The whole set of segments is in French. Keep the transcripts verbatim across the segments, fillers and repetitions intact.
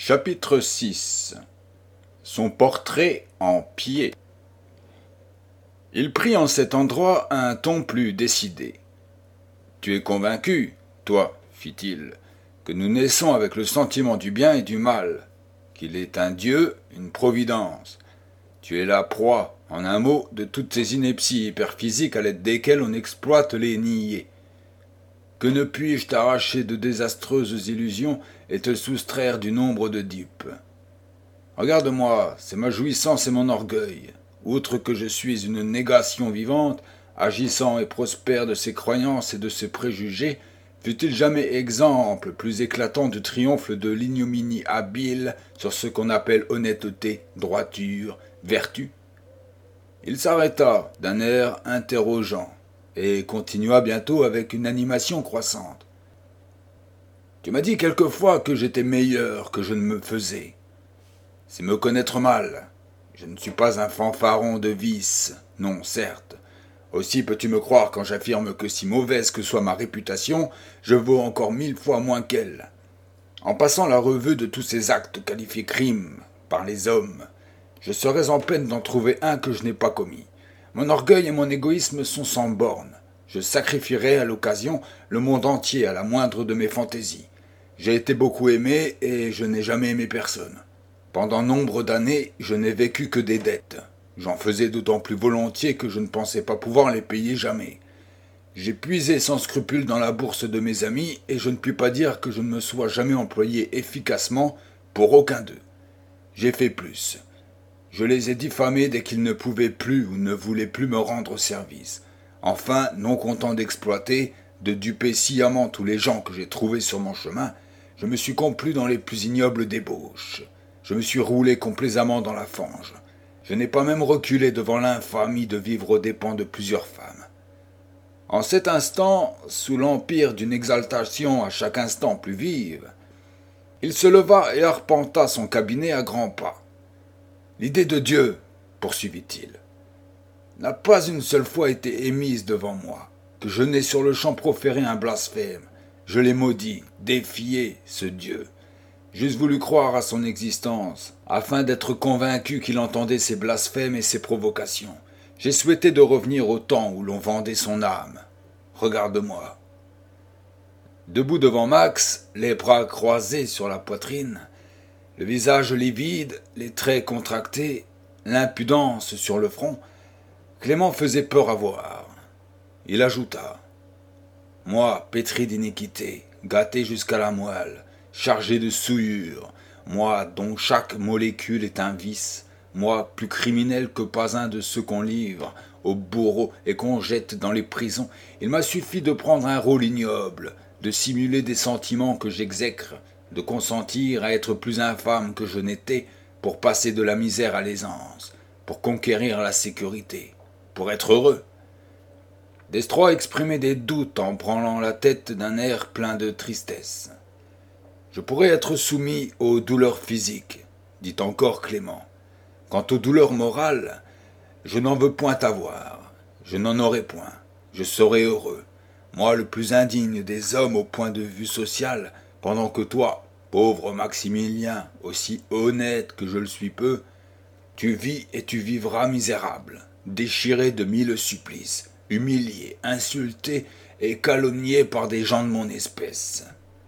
Chapitre six. Son portrait en pied. Il prit en cet endroit un ton plus décidé. « Tu es convaincu, toi, fit-il, que nous naissons avec le sentiment du bien et du mal, qu'il est un Dieu, une providence. Tu es la proie, en un mot, de toutes ces inepties hyperphysiques à l'aide desquelles on exploite les niais. Que ne puis-je t'arracher de désastreuses illusions et te soustraire du nombre de dupes? Regarde-moi, c'est ma jouissance et mon orgueil. Outre que je suis une négation vivante, agissant et prospère de ses croyances et de ses préjugés, fut-il jamais exemple plus éclatant du triomphe de l'ignominie habile sur ce qu'on appelle honnêteté, droiture, vertu? Il s'arrêta d'un air interrogeant et continua bientôt avec une animation croissante. « Tu m'as dit quelquefois que j'étais meilleur que je ne me faisais. C'est me connaître mal. Je ne suis pas un fanfaron de vice, non, certes. Aussi peux-tu me croire quand j'affirme que si mauvaise que soit ma réputation, je vaux encore mille fois moins qu'elle. En passant la revue de tous ces actes qualifiés crimes par les hommes, je serais en peine d'en trouver un que je n'ai pas commis. Mon orgueil et mon égoïsme sont sans bornes. Je sacrifierais à l'occasion le monde entier à la moindre de mes fantaisies. J'ai été beaucoup aimé et je n'ai jamais aimé personne. Pendant nombre d'années, je n'ai vécu que des dettes. J'en faisais d'autant plus volontiers que je ne pensais pas pouvoir les payer jamais. J'ai puisé sans scrupule dans la bourse de mes amis et je ne puis pas dire que je ne me sois jamais employé efficacement pour aucun d'eux. J'ai fait plus. Je les ai diffamés dès qu'ils ne pouvaient plus ou ne voulaient plus me rendre service. Enfin, non content d'exploiter, de duper sciemment tous les gens que j'ai trouvés sur mon chemin, je me suis complu dans les plus ignobles débauches. Je me suis roulé complaisamment dans la fange. Je n'ai pas même reculé devant l'infamie de vivre aux dépens de plusieurs femmes. En cet instant, sous l'empire d'une exaltation à chaque instant plus vive, il se leva et arpenta son cabinet à grands pas. « L'idée de Dieu, poursuivit-il, n'a pas une seule fois été émise devant moi, que je n'ai sur le champ proféré un blasphème. Je l'ai maudit, défié, ce Dieu. J'eusse voulu croire à son existence, afin d'être convaincu qu'il entendait ses blasphèmes et ses provocations. J'ai souhaité de revenir au temps où l'on vendait son âme. Regarde-moi. » Debout devant Max, les bras croisés sur la poitrine, le visage livide, les traits contractés, l'impudence sur le front, Clément faisait peur à voir. Il ajouta : « Moi, pétri d'iniquité, gâté jusqu'à la moelle, chargé de souillure, moi dont chaque molécule est un vice, moi plus criminel que pas un de ceux qu'on livre au bourreau et qu'on jette dans les prisons, il m'a suffi de prendre un rôle ignoble, de simuler des sentiments que j'exècre, de consentir à être plus infâme que je n'étais pour passer de la misère à l'aisance, pour conquérir la sécurité, pour être heureux. » Destroy exprimait des doutes en branlant la tête d'un air plein de tristesse. « Je pourrais être soumis aux douleurs physiques, dit encore Clément. Quant aux douleurs morales, je n'en veux point avoir, je n'en aurai point, je serai heureux, moi le plus indigne des hommes au point de vue social, pendant que toi, pauvre Maximilien, aussi honnête que je le suis peu, tu vis et tu vivras misérable, déchiré de mille supplices, humilié, insulté et calomnié par des gens de mon espèce. »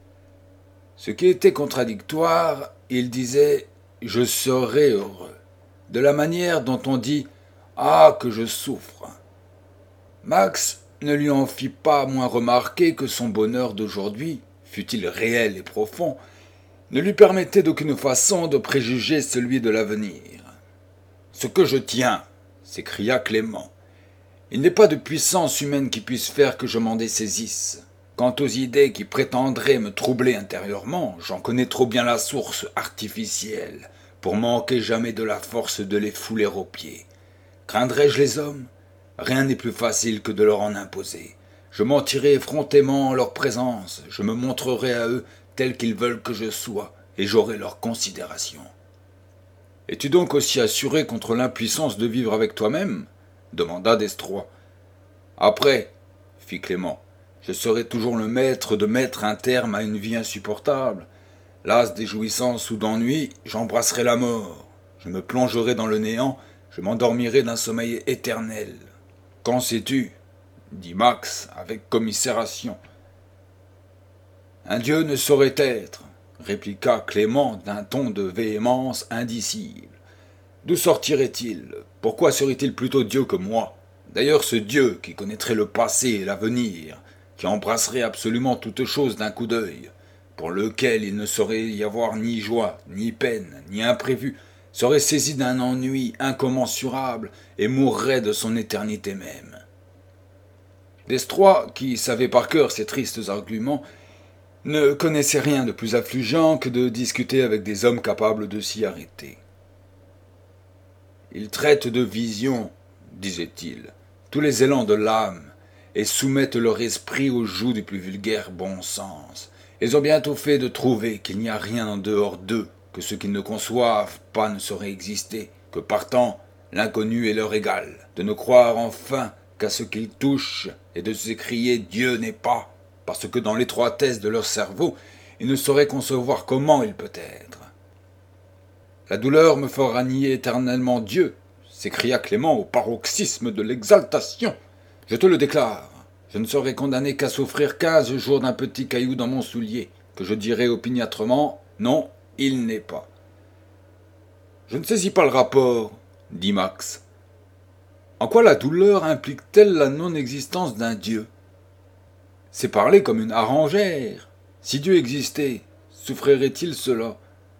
Ce qui était contradictoire, il disait « je serai heureux », de la manière dont on dit « ah, que je souffre ». Max ne lui en fit pas moins remarquer que son bonheur d'aujourd'hui, fût-il réel et profond, ne lui permettait d'aucune façon de préjuger celui de l'avenir. « Ce que je tiens, » s'écria Clément, « il n'est pas de puissance humaine qui puisse faire que je m'en dessaisisse. Quant aux idées qui prétendraient me troubler intérieurement, j'en connais trop bien la source artificielle pour manquer jamais de la force de les fouler aux pieds. Craindrais-je les hommes ? Rien n'est plus facile que de leur en imposer. Je mentirai effrontément en leur présence, je me montrerai à eux tel qu'ils veulent que je sois, et j'aurai leur considération. » « Es-tu donc aussi assuré contre l'impuissance de vivre avec toi-même ? » demanda Destroy. « Après, fit Clément, je serai toujours le maître de mettre un terme à une vie insupportable. Las des jouissances ou d'ennui, j'embrasserai la mort. Je me plongerai dans le néant, je m'endormirai d'un sommeil éternel. Qu'en sais-tu ? Dit Max avec commisération. Un dieu ne saurait être, répliqua Clément d'un ton de véhémence indicible. D'où sortirait-il ? Pourquoi serait-il plutôt Dieu que moi ? D'ailleurs, ce Dieu qui connaîtrait le passé et l'avenir, qui embrasserait absolument toutes choses d'un coup d'œil, pour lequel il ne saurait y avoir ni joie, ni peine, ni imprévu, serait saisi d'un ennui incommensurable et mourrait de son éternité même. Destroy, qui savait par cœur ces tristes arguments, ne connaissait rien de plus affligeant que de discuter avec des hommes capables de s'y arrêter. Ils traitent de visions, disait-il, tous les élans de l'âme, et soumettent leur esprit au joug du plus vulgaire bon sens. Ils ont bientôt fait de trouver qu'il n'y a rien en dehors d'eux, que ce qu'ils ne conçoivent pas ne saurait exister, que partant, l'inconnu est leur égal, de ne croire enfin qu'à ce qu'ils touchent, et de s'écrier « Dieu n'est pas », parce que dans l'étroitesse de leur cerveau, ils ne sauraient concevoir comment il peut être. « La douleur me fera nier éternellement Dieu », s'écria Clément au paroxysme de l'exaltation. « Je te le déclare, je ne serai condamné qu'à souffrir quinze jours d'un petit caillou dans mon soulier, que je dirai opiniâtrement « Non, il n'est pas ». « Je ne saisis pas le rapport, » dit Max. « En quoi la douleur implique-t-elle la non-existence d'un Dieu ? C'est parler comme une harengère. Si Dieu existait, souffrirait-il cela ?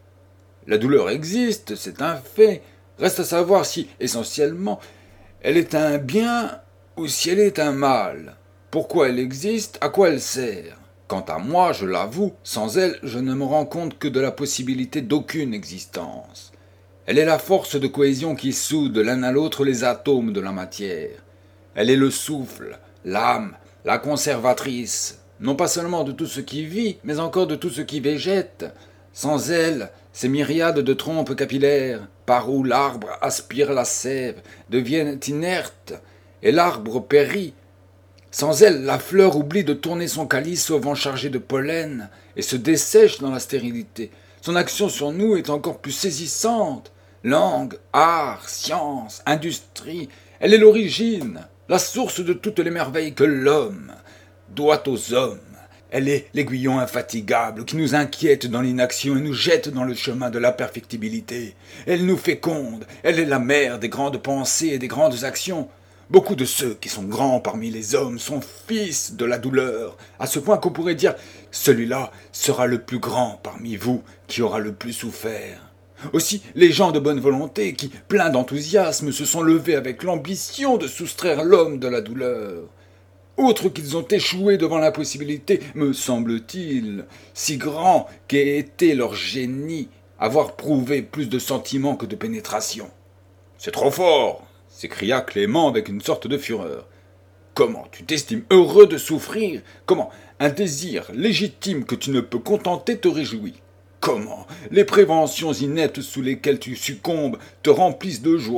La douleur existe, c'est un fait. Reste à savoir si, essentiellement, elle est un bien ou si elle est un mal. Pourquoi elle existe, à quoi elle sert ? Quant à moi, je l'avoue, sans elle, je ne me rends compte que de la possibilité d'aucune existence. Elle est la force de cohésion qui soude l'un à l'autre les atomes de la matière. Elle est le souffle, l'âme, la conservatrice, non pas seulement de tout ce qui vit, mais encore de tout ce qui végète. Sans elle, ces myriades de trompes capillaires, par où l'arbre aspire la sève, deviennent inertes, et l'arbre périt. Sans elle, la fleur oublie de tourner son calice au vent chargé de pollen, et se dessèche dans la stérilité. Son action sur nous est encore plus saisissante. Langue, art, science, industrie, elle est l'origine, la source de toutes les merveilles que l'homme doit aux hommes. Elle est l'aiguillon infatigable qui nous inquiète dans l'inaction et nous jette dans le chemin de la perfectibilité. Elle nous féconde, elle est la mère des grandes pensées et des grandes actions. Beaucoup de ceux qui sont grands parmi les hommes sont fils de la douleur, à ce point qu'on pourrait dire « celui-là sera le plus grand parmi vous qui aura le plus souffert ». Aussi, les gens de bonne volonté qui, pleins d'enthousiasme, se sont levés avec l'ambition de soustraire l'homme de la douleur. Outre qu'ils ont échoué devant l'impossibilité, me semble-t-il, si grand qu'ait été leur génie, avoir prouvé plus de sentiments que de pénétration. « C'est trop fort !» s'écria Clément avec une sorte de fureur. « Comment tu t'estimes heureux de souffrir ? Comment un désir légitime que tu ne peux contenter te réjouit ? Comment les préventions ineptes sous lesquelles tu succombes te remplissent de joie ? »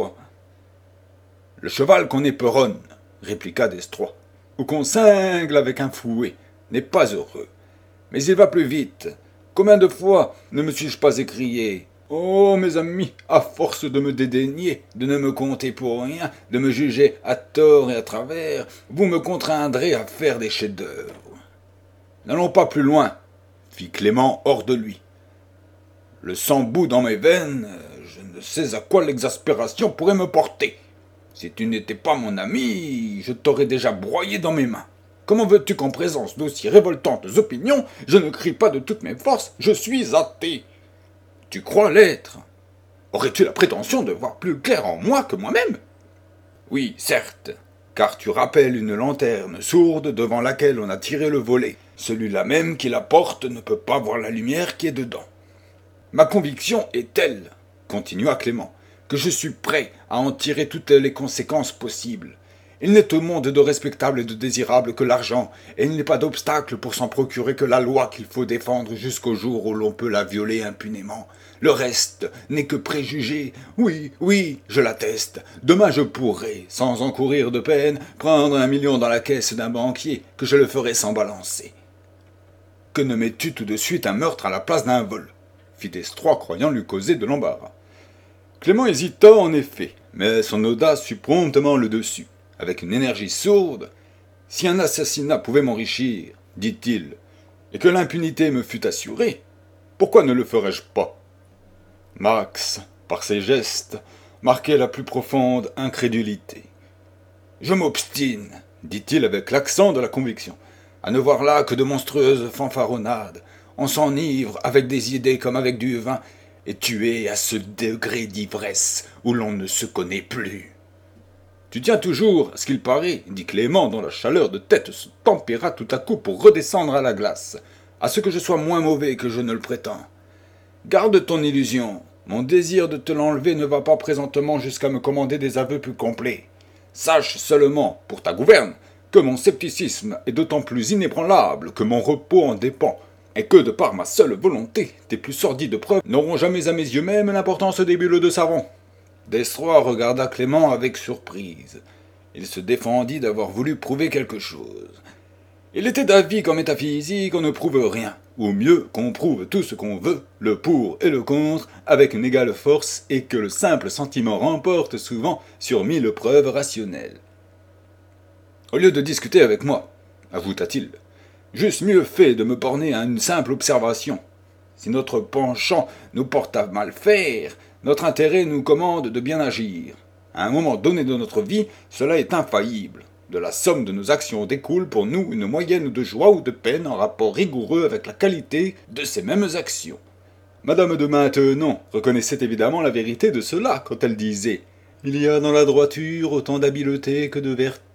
« Le cheval qu'on éperonne, » répliqua Destroy, « ou qu'on cingle avec un fouet, n'est pas heureux. Mais il va plus vite. Combien de fois ne me suis-je pas écrié ? Oh, mes amis, à force de me dédaigner, de ne me compter pour rien, de me juger à tort et à travers, vous me contraindrez à faire des chefs-d'œuvre. » « N'allons pas plus loin, » fit Clément hors de lui. « Le sang bout dans mes veines, je ne sais à quoi l'exaspération pourrait me porter. Si tu n'étais pas mon ami, je t'aurais déjà broyé dans mes mains. Comment veux-tu qu'en présence d'aussi révoltantes opinions, je ne crie pas de toutes mes forces, je suis athée. Tu crois l'être. Aurais-tu la prétention de voir plus clair en moi que moi-même ? Oui, certes, car tu rappelles une lanterne sourde devant laquelle on a tiré le volet. Celui-là même qui la porte ne peut pas voir la lumière qui est dedans. Ma conviction est telle, continua Clément, que je suis prêt à en tirer toutes les conséquences possibles. Il n'est au monde de respectable et de désirable que l'argent, et il n'est pas d'obstacle pour s'en procurer que la loi qu'il faut défendre jusqu'au jour où l'on peut la violer impunément. Le reste n'est que préjugé. Oui, oui, je l'atteste. Demain je pourrai, sans encourir de peine, prendre un million dans la caisse d'un banquier, que je le ferai sans balancer. Que ne mets-tu tout de suite un meurtre à la place d'un vol ? fit Destroy, croyant lui causer de l'embarras. Clément hésita en effet, mais son audace sut promptement le dessus. Avec une énergie sourde, « Si un assassinat pouvait m'enrichir, dit-il, et que l'impunité me fût assurée, pourquoi ne le ferais-je pas ?» Max, par ses gestes, marquait la plus profonde incrédulité. « Je m'obstine, dit-il avec l'accent de la conviction, à ne voir là que de monstrueuses fanfaronnades. On s'enivre avec des idées comme avec du vin, et tu es à ce degré d'ivresse où l'on ne se connaît plus. »« Tu tiens toujours à ce qu'il paraît, dit Clément, dont la chaleur de tête se tempéra tout à coup pour redescendre à la glace, à ce que je sois moins mauvais que je ne le prétends. Garde ton illusion, mon désir de te l'enlever ne va pas présentement jusqu'à me commander des aveux plus complets. Sache seulement, pour ta gouverne, que mon scepticisme est d'autant plus inébranlable que mon repos en dépend, et que, de par ma seule volonté, tes plus sordides preuves n'auront jamais à mes yeux même l'importance des bulles de savon. » Destroy regarda Clément avec surprise. Il se défendit d'avoir voulu prouver quelque chose. Il était d'avis qu'en métaphysique on ne prouve rien, ou mieux qu'on prouve tout ce qu'on veut, le pour et le contre, avec une égale force, et que le simple sentiment remporte souvent sur mille preuves rationnelles. « Au lieu de discuter avec moi, avouta-t-il, j'eusse mieux fait de me borner à une simple observation. Si notre penchant nous porte à mal faire, notre intérêt nous commande de bien agir. À un moment donné de notre vie, cela est infaillible. De la somme de nos actions découle pour nous une moyenne de joie ou de peine en rapport rigoureux avec la qualité de ces mêmes actions. Madame de Maintenon reconnaissait évidemment la vérité de cela quand elle disait « Il y a dans la droiture autant d'habileté que de vertu ».